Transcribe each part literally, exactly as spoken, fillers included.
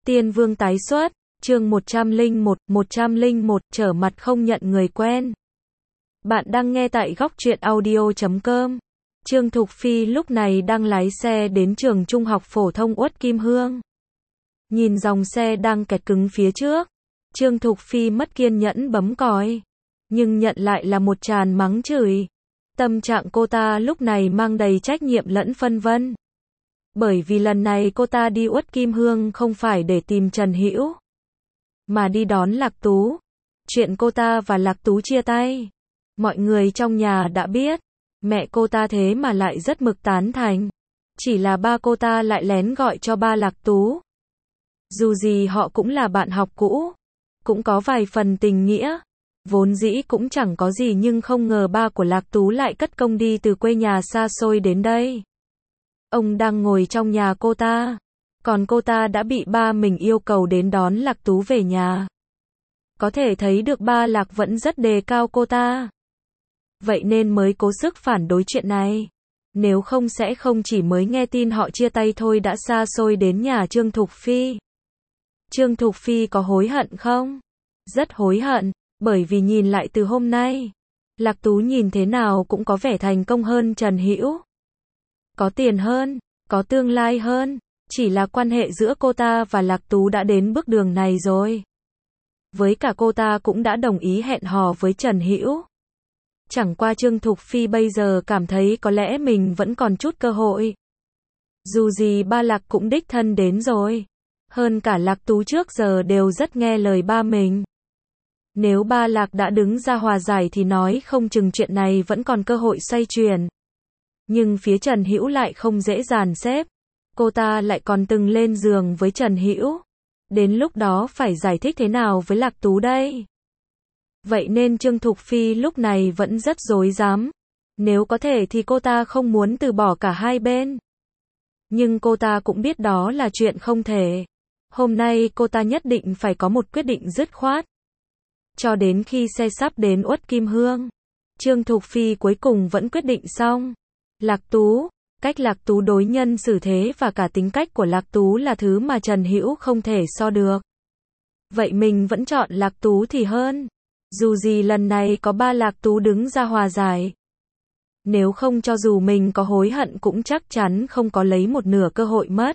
Tiên Vương tái xuất, chương một trăm lẻ một, một trăm lẻ một, trở mặt không nhận người quen. Bạn đang nghe tại góc truyện audio chấm com. Trương Thục Phi lúc này đang lái xe đến trường trung học phổ thông Uất Kim Hương. Nhìn dòng xe đang kẹt cứng phía trước, Trương Thục Phi mất kiên nhẫn bấm còi, nhưng nhận lại là một tràn mắng chửi. Tâm trạng cô ta lúc này mang đầy trách nhiệm lẫn phân vân. Bởi vì lần này cô ta đi Uất Kim Hương không phải để tìm Trần Hữu, mà đi đón Lạc Tú. Chuyện cô ta và Lạc Tú chia tay, mọi người trong nhà đã biết. Mẹ cô ta thế mà lại rất mực tán thành. Chỉ là ba cô ta lại lén gọi cho ba Lạc Tú. Dù gì họ cũng là bạn học cũ, cũng có vài phần tình nghĩa. Vốn dĩ cũng chẳng có gì, nhưng không ngờ ba của Lạc Tú lại cất công đi từ quê nhà xa xôi đến đây. Ông đang ngồi trong nhà cô ta, còn cô ta đã bị ba mình yêu cầu đến đón Lạc Tú về nhà. Có thể thấy được ba Lạc vẫn rất đề cao cô ta. Vậy nên mới cố sức phản đối chuyện này. Nếu không sẽ không chỉ mới nghe tin họ chia tay thôi đã xa xôi đến nhà Trương Thục Phi. Trương Thục Phi có hối hận không? Rất hối hận, bởi vì nhìn lại từ hôm nay, Lạc Tú nhìn thế nào cũng có vẻ thành công hơn Trần Hữu. Có tiền hơn, có tương lai hơn, chỉ là quan hệ giữa cô ta và Lạc Tú đã đến bước đường này rồi. Với cả cô ta cũng đã đồng ý hẹn hò với Trần Hữu. Chẳng qua Trương Thục Phi bây giờ cảm thấy có lẽ mình vẫn còn chút cơ hội. Dù gì ba Lạc cũng đích thân đến rồi. Hơn cả Lạc Tú trước giờ đều rất nghe lời ba mình. Nếu ba Lạc đã đứng ra hòa giải thì nói không chừng chuyện này vẫn còn cơ hội xoay chuyển. Nhưng phía Trần Hữu lại không dễ dàn xếp. Cô ta lại còn từng lên giường với Trần Hữu. Đến lúc đó phải giải thích thế nào với Lạc Tú đây? Vậy nên Trương Thục Phi lúc này vẫn rất rối rắm. Nếu có thể thì cô ta không muốn từ bỏ cả hai bên. Nhưng cô ta cũng biết đó là chuyện không thể. Hôm nay cô ta nhất định phải có một quyết định dứt khoát. Cho đến khi xe sắp đến Uất Kim Hương, Trương Thục Phi cuối cùng vẫn quyết định xong. Lạc Tú, cách Lạc Tú đối nhân xử thế và cả tính cách của Lạc Tú là thứ mà Trần Hữu không thể so được. Vậy mình vẫn chọn Lạc Tú thì hơn. Dù gì lần này có ba Lạc Tú đứng ra hòa giải. Nếu không cho dù mình có hối hận cũng chắc chắn không có lấy một nửa cơ hội mất.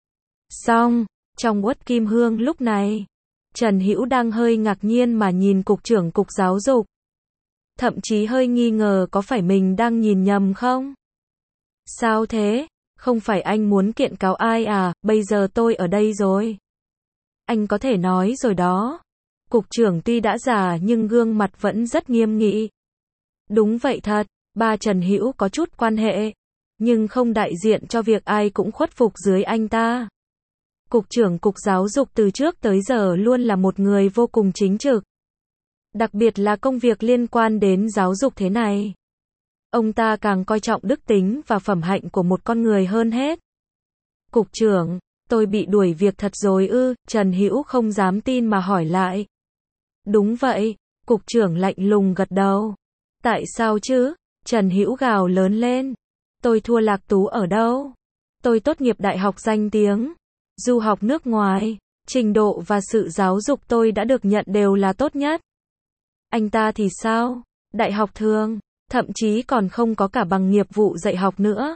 Xong, trong Uất Kim Hương lúc này, Trần Hữu đang hơi ngạc nhiên mà nhìn cục trưởng cục giáo dục. Thậm chí hơi nghi ngờ có phải mình đang nhìn nhầm không? Sao thế? Không phải anh muốn kiện cáo ai à? Bây giờ tôi ở đây rồi. Anh có thể nói rồi đó. Cục trưởng tuy đã già nhưng gương mặt vẫn rất nghiêm nghị. Đúng vậy thật, ba Trần Hữu có chút quan hệ, nhưng không đại diện cho việc ai cũng khuất phục dưới anh ta. Cục trưởng cục giáo dục từ trước tới giờ luôn là một người vô cùng chính trực. Đặc biệt là công việc liên quan đến giáo dục thế này. Ông ta càng coi trọng đức tính và phẩm hạnh của một con người hơn hết. Cục trưởng, tôi bị đuổi việc thật rồi ư? Trần Hữu không dám tin mà hỏi lại. Đúng vậy, cục trưởng lạnh lùng gật đầu. Tại sao chứ? Trần Hữu gào lớn lên. Tôi thua Lạc Tú ở đâu? Tôi tốt nghiệp đại học danh tiếng, du học nước ngoài, trình độ và sự giáo dục tôi đã được nhận đều là tốt nhất. Anh ta thì sao? Đại học thường, thậm chí còn không có cả bằng nghiệp vụ dạy học nữa.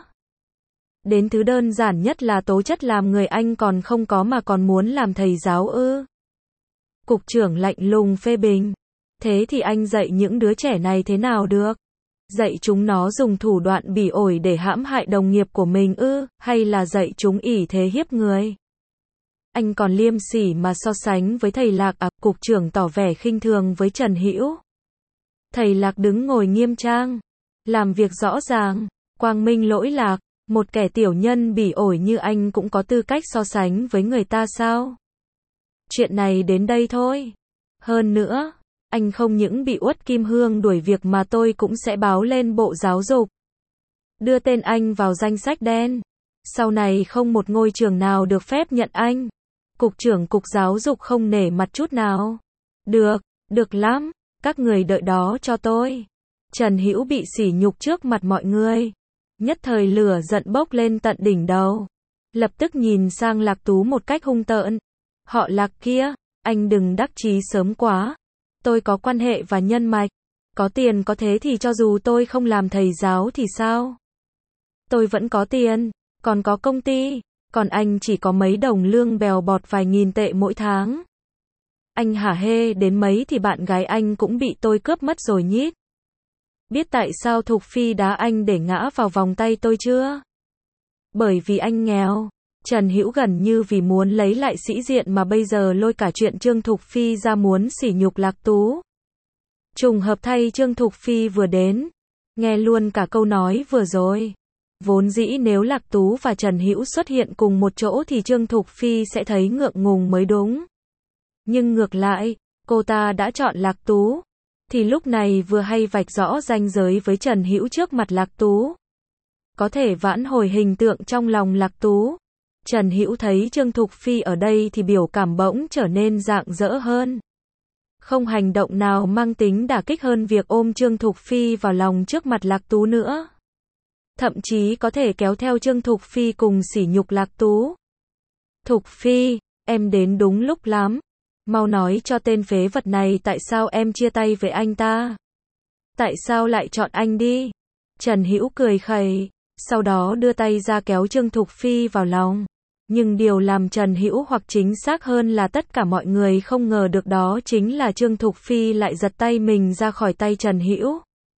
Đến thứ đơn giản nhất là tố chất làm người anh còn không có mà còn muốn làm thầy giáo ư? Cục trưởng lạnh lùng phê bình. Thế thì anh dạy những đứa trẻ này thế nào được? Dạy chúng nó dùng thủ đoạn bỉ ổi để hãm hại đồng nghiệp của mình ư? Hay là dạy chúng ỷ thế hiếp người? Anh còn liêm sỉ mà so sánh với thầy Lạc à? Cục trưởng tỏ vẻ khinh thường với Trần Hữu. Thầy Lạc đứng ngồi nghiêm trang, làm việc rõ ràng, quang minh lỗi lạc. Một kẻ tiểu nhân bỉ ổi như anh cũng có tư cách so sánh với người ta sao? Chuyện này đến đây thôi. Hơn nữa, anh không những bị Uất Kim Hương đuổi việc mà tôi cũng sẽ báo lên Bộ Giáo dục. Đưa tên anh vào danh sách đen. Sau này không một ngôi trường nào được phép nhận anh. Cục trưởng cục giáo dục không nể mặt chút nào. Được, được lắm, các người đợi đó cho tôi. Trần Hữu bị sỉ nhục trước mặt mọi người. Nhất thời lửa giận bốc lên tận đỉnh đầu. Lập tức nhìn sang Lạc Tú một cách hung tợn. Họ Lạc kia, anh đừng đắc chí sớm quá. Tôi có quan hệ và nhân mạch. Có tiền có thế thì cho dù tôi không làm thầy giáo thì sao? Tôi vẫn có tiền, còn có công ty, còn anh chỉ có mấy đồng lương bèo bọt vài nghìn tệ mỗi tháng. Anh hả hê đến mấy thì bạn gái anh cũng bị tôi cướp mất rồi nhít. Biết tại sao Thục Phi đá anh để ngã vào vòng tay tôi chưa? Bởi vì anh nghèo. Trần Hữu gần như vì muốn lấy lại sĩ diện mà bây giờ lôi cả chuyện Trương Thục Phi ra muốn sỉ nhục Lạc Tú. Trùng hợp thay Trương Thục Phi vừa đến, nghe luôn cả câu nói vừa rồi. Vốn dĩ nếu Lạc Tú và Trần Hữu xuất hiện cùng một chỗ thì Trương Thục Phi sẽ thấy ngượng ngùng mới đúng. Nhưng ngược lại, cô ta đã chọn Lạc Tú, thì lúc này vừa hay vạch rõ ranh giới với Trần Hữu trước mặt Lạc Tú. Có thể vãn hồi hình tượng trong lòng Lạc Tú. Trần Hữu thấy Trương Thục Phi ở đây thì biểu cảm bỗng trở nên rạng rỡ hơn. Không hành động nào mang tính đả kích hơn việc ôm Trương Thục Phi vào lòng trước mặt Lạc Tú nữa. Thậm chí có thể kéo theo Trương Thục Phi cùng sỉ nhục Lạc Tú. Thục Phi, em đến đúng lúc lắm. Mau nói cho tên phế vật này tại sao em chia tay với anh ta. Tại sao lại chọn anh đi? Trần Hữu cười khẩy, sau đó đưa tay ra kéo Trương Thục Phi vào lòng. Nhưng điều làm Trần Hữu hoặc chính xác hơn là tất cả mọi người không ngờ được đó chính là Trương Thục Phi lại giật tay mình ra khỏi tay Trần Hữu.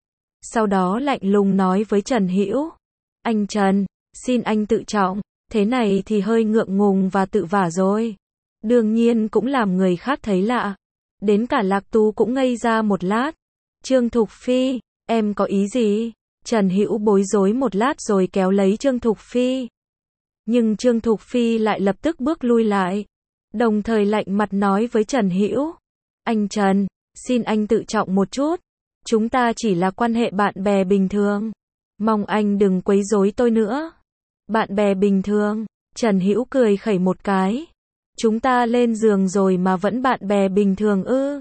Sau đó lạnh lùng nói với Trần Hữu, anh Trần, xin anh tự trọng, thế này thì hơi ngượng ngùng và tự vả rồi. Đương nhiên cũng làm người khác thấy lạ. Đến cả Lạc Tú cũng ngây ra một lát. Trương Thục Phi, em có ý gì? Trần Hữu bối rối một lát rồi kéo lấy Trương Thục Phi. Nhưng Trương Thục Phi lại lập tức bước lui lại, đồng thời lạnh mặt nói với Trần Hữu, anh Trần, xin anh tự trọng một chút, chúng ta chỉ là quan hệ bạn bè bình thường, mong anh đừng quấy rối tôi nữa. Bạn bè bình thường? Trần Hữu cười khẩy một cái, chúng ta lên giường rồi mà vẫn bạn bè bình thường ư?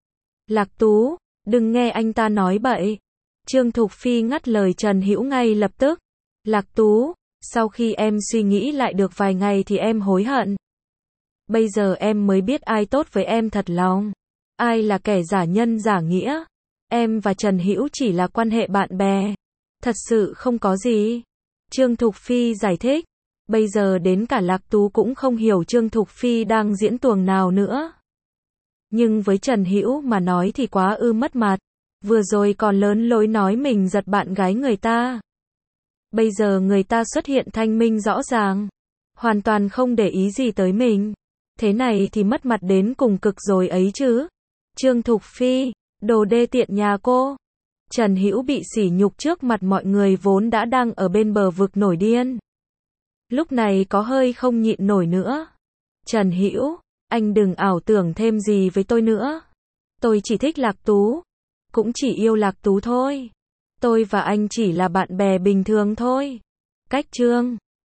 Lạc Tú, đừng nghe anh ta nói bậy. Trương Thục Phi ngắt lời Trần Hữu ngay lập tức. Lạc Tú, sau khi em suy nghĩ lại được vài ngày thì em hối hận. Bây giờ em mới biết ai tốt với em thật lòng, ai là kẻ giả nhân giả nghĩa. Em và Trần Hữu chỉ là quan hệ bạn bè, thật sự không có gì. Trương Thục Phi giải thích. Bây giờ đến cả Lạc Tú cũng không hiểu Trương Thục Phi đang diễn tuồng nào nữa. Nhưng với Trần Hữu mà nói thì quá ư mất mặt. Vừa rồi còn lớn lối nói mình giật bạn gái người ta. Bây giờ người ta xuất hiện thanh minh rõ ràng, hoàn toàn không để ý gì tới mình. Thế này thì mất mặt đến cùng cực rồi ấy chứ. Trương Thục Phi, đồ đê tiện nhà cô. Trần Hữu bị sỉ nhục trước mặt mọi người vốn đã đang ở bên bờ vực nổi điên. Lúc này có hơi không nhịn nổi nữa. Trần Hữu, anh đừng ảo tưởng thêm gì với tôi nữa. Tôi chỉ thích Lạc Tú, cũng chỉ yêu Lạc Tú thôi. Tôi và anh chỉ là bạn bè bình thường thôi. Cách chương